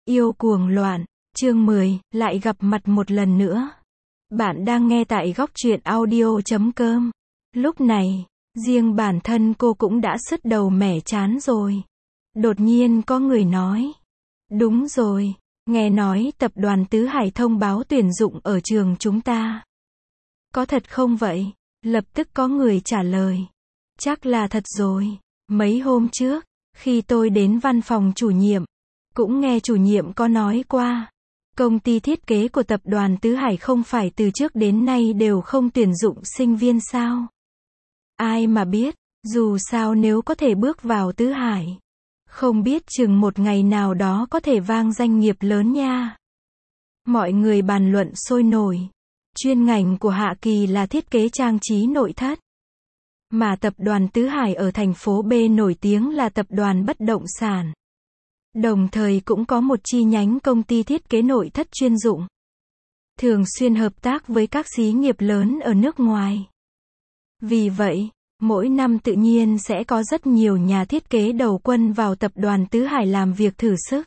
Yêu cuồng loạn, chương 10, lại gặp mặt một lần nữa. Bạn đang nghe tại góc truyện audio.com. Lúc này, riêng bản thân cô cũng đã sứt đầu mẻ chán rồi. Đột nhiên có người nói. Đúng rồi, nghe nói tập đoàn Tứ Hải thông báo tuyển dụng ở trường chúng ta. Có thật không vậy? Lập tức có người trả lời. Chắc là thật rồi. Mấy hôm trước, khi tôi đến văn phòng chủ nhiệm, cũng nghe chủ nhiệm có nói qua. Công ty thiết kế của tập đoàn Tứ Hải không phải từ trước đến nay đều không tuyển dụng sinh viên sao? Ai mà biết, dù sao nếu có thể bước vào Tứ Hải, không biết chừng một ngày nào đó có thể vang danh nghiệp lớn nha. Mọi người bàn luận sôi nổi. Chuyên ngành của Hạ Kỳ là thiết kế trang trí nội thất. Mà tập đoàn Tứ Hải ở thành phố B nổi tiếng là tập đoàn bất động sản. Đồng thời cũng có một chi nhánh công ty thiết kế nội thất chuyên dụng. Thường xuyên hợp tác với các xí nghiệp lớn ở nước ngoài. Vì vậy, mỗi năm tự nhiên sẽ có rất nhiều nhà thiết kế đầu quân vào tập đoàn Tứ Hải làm việc thử sức.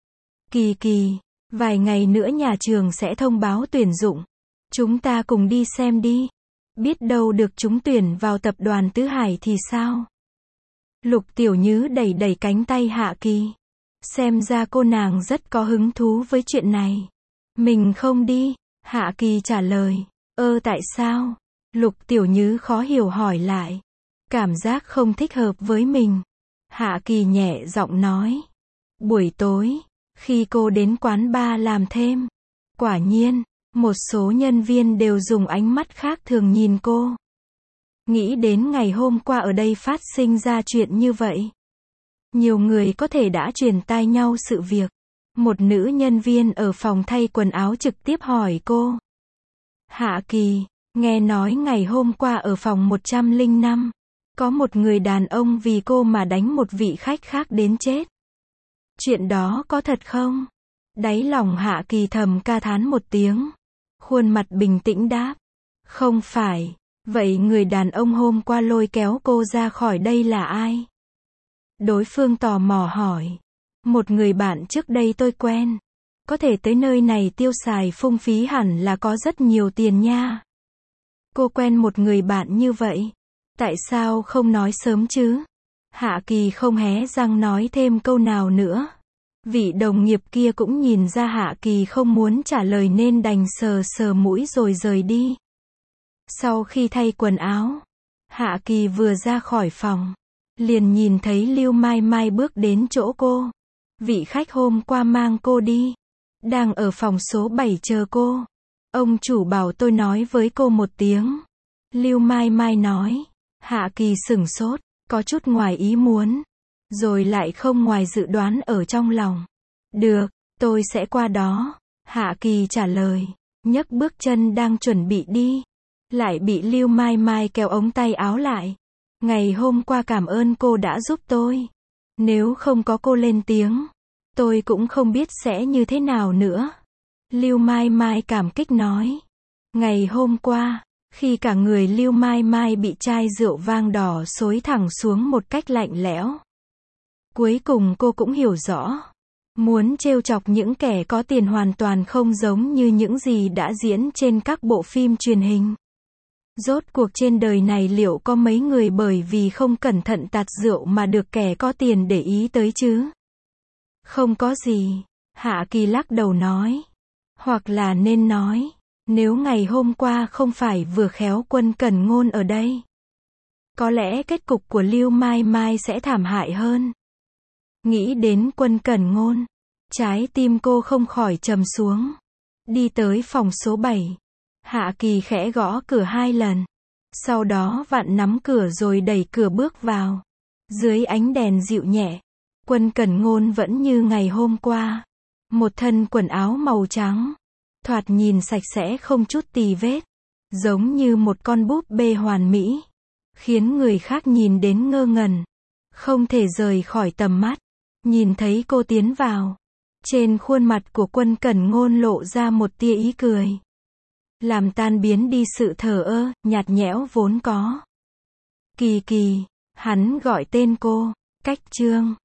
Kỳ, vài ngày nữa nhà trường sẽ thông báo tuyển dụng. Chúng ta cùng đi xem đi. Biết đâu được trúng tuyển vào tập đoàn Tứ Hải thì sao? Lục Tiểu Nhứ đẩy đẩy cánh tay Hạ Kỳ. Xem ra cô nàng rất có hứng thú với chuyện này. Mình không đi, Hạ Kỳ trả lời. Tại sao? Lục Tiểu Nhứ khó hiểu hỏi lại. Cảm giác không thích hợp với mình. Hạ Kỳ nhẹ giọng nói. Buổi tối, khi cô đến quán bar làm thêm, quả nhiên, một số nhân viên đều dùng ánh mắt khác thường nhìn cô. Nghĩ đến ngày hôm qua ở đây phát sinh ra chuyện như vậy. Nhiều người có thể đã truyền tai nhau sự việc. Một nữ nhân viên ở phòng thay quần áo trực tiếp hỏi cô. Hạ Kỳ, nghe nói ngày hôm qua ở phòng 105, có một người đàn ông vì cô mà đánh một vị khách khác đến chết. Chuyện đó có thật không? Đáy lòng Hạ Kỳ thầm ca thán một tiếng. Khuôn mặt bình tĩnh đáp. Không phải. Vậy người đàn ông hôm qua lôi kéo cô ra khỏi đây là ai? Đối phương tò mò hỏi. Một người bạn trước đây tôi quen. Có thể tới nơi này tiêu xài phung phí hẳn là có rất nhiều tiền nha. Cô quen một người bạn như vậy. Tại sao không nói sớm chứ? Hạ Kỳ không hé răng nói thêm câu nào nữa. Vị đồng nghiệp kia cũng nhìn ra Hạ Kỳ không muốn trả lời nên đành sờ sờ mũi rồi rời đi. Sau khi thay quần áo, Hạ Kỳ vừa ra khỏi phòng, liền nhìn thấy Lưu Mai Mai bước đến chỗ cô. Vị khách hôm qua mang cô đi, đang ở phòng số 7 chờ cô. Ông chủ bảo tôi nói với cô một tiếng. Lưu Mai Mai nói. Hạ Kỳ sửng sốt, có chút ngoài ý muốn, rồi lại không ngoài dự đoán ở trong lòng. Được, tôi sẽ qua đó. Hạ Kỳ trả lời, nhấc bước chân đang chuẩn bị đi, lại bị Lưu Mai Mai kéo ống tay áo lại. Ngày hôm qua cảm ơn cô đã giúp tôi. Nếu không có cô lên tiếng, tôi cũng không biết sẽ như thế nào nữa. Lưu Mai Mai cảm kích nói. Ngày hôm qua, khi cả người Lưu Mai Mai bị chai rượu vang đỏ xối thẳng xuống một cách lạnh lẽo. Cuối cùng cô cũng hiểu rõ. Muốn trêu chọc những kẻ có tiền hoàn toàn không giống như những gì đã diễn trên các bộ phim truyền hình. Rốt cuộc trên đời này liệu có mấy người bởi vì không cẩn thận tạt rượu mà được kẻ có tiền để ý tới chứ? Không có gì. Hạ Kỳ lắc đầu nói. Hoặc là nên nói, nếu ngày hôm qua không phải vừa khéo Quân Cẩn Ngôn ở đây, có lẽ kết cục của Lưu Mai Mai sẽ thảm hại hơn. Nghĩ đến Quân Cẩn Ngôn, trái tim cô không khỏi trầm xuống. Đi tới phòng số 7. Hạ Kỳ khẽ gõ cửa 2 lần. Sau đó vặn nắm cửa rồi đẩy cửa bước vào. Dưới ánh đèn dịu nhẹ, Quân Cẩn Ngôn vẫn như ngày hôm qua. Một thân quần áo màu trắng. Thoạt nhìn sạch sẽ không chút tì vết. Giống như một con búp bê hoàn mỹ. Khiến người khác nhìn đến ngơ ngẩn. Không thể rời khỏi tầm mắt. Nhìn thấy cô tiến vào. Trên khuôn mặt của Quân Cẩn Ngôn lộ ra một tia ý cười. Làm tan biến đi sự thờ ơ, nhạt nhẽo vốn có. Kỳ, hắn gọi tên cô. Cách Trương.